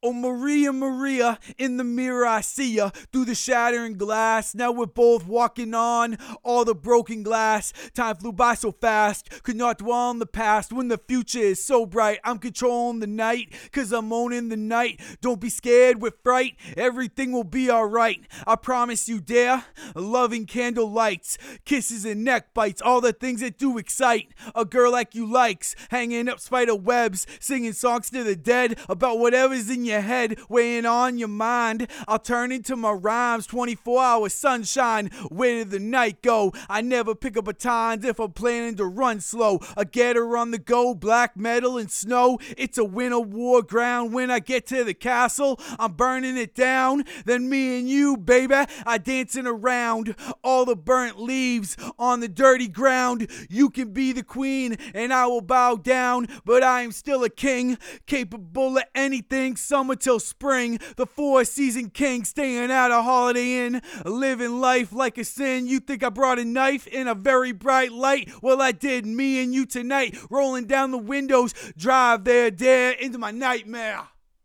Oh Maria, Maria, in the mirror I see ya through the shattering glass. Now we're both walking on all the broken glass. Time flew by so fast, could not dwell on the past. When the future is so bright, I'm controlling the night, cause I'm owning the night. Don't be scared with fright, everything will be alright. I promise you, dear, loving candle lights, kisses and neck bites, all the things that do excite a girl like you likes. Hanging up spider webs, singing songs to the dead about whatever's in your head, weighing on your mind. I'll turn into my rhymes, 24-hour sunshine. Where did the night go? I never pick up batons if I'm planning to run slow. A getter on the go, black metal and snow. It's a winter war ground. When I get to the castle, I'm burning it down. Then me and you, baby, are dancing around all the burnt leaves on the dirty ground. You can be the queen and I will bow down, but I am still a king, capable of anything. Summer till spring, the 4-season king, staying at a Holiday Inn, living life like a sin. You think I brought a knife in a very bright light? Well, I did. Me and you tonight, rolling down the windows, drive there, dare into my nightmare.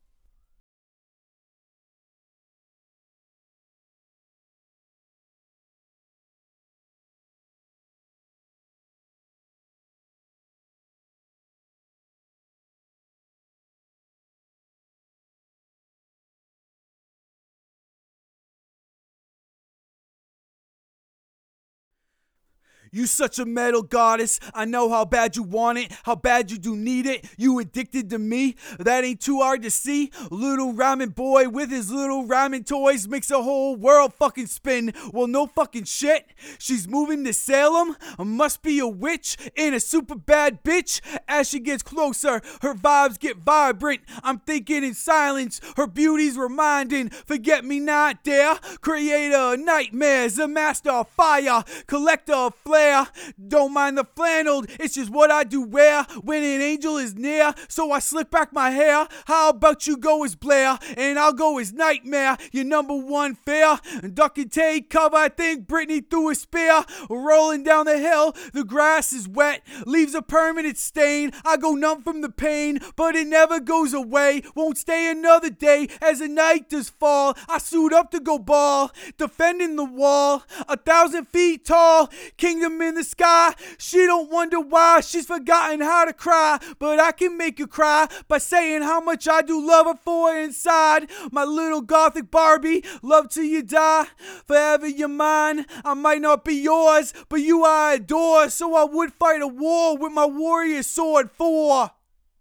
You such a metal goddess, I know how bad you want it, how bad you do need it. You addicted to me, that ain't too hard to see. Little ramen boy with his little ramen toys makes the whole world fucking spin. Well, no fucking shit, she's moving to Salem, must be a witch and a super bad bitch. As she gets closer, her vibes get vibrant. I'm thinking in silence, her beauty's reminding. Forget me not, dare, creator of nightmares, a master of fire, collector of flair. Don't mind the flannel, it's just what I do wear when an angel is near. So I slick back my hair. How about you go as Blair and I'll go as Nightmare, your number one fear. Duck and take cover, I think Britney threw a spear. Rolling down the hill, the grass is wet, leaves a permanent stain. I go numb from the pain, but it never goes away. Won't stay another day as the night does fall. I suit up to go ball, defending the wall, 1,000 feet tall, kingdom in the sky. She don't wonder why she's forgotten how to cry, but I can make you cry by saying how much I do love her for inside. My little gothic Barbie, love till you die, forever you're mine. I might not be yours, but you I adore, so I would fight a war with my warrior sword for.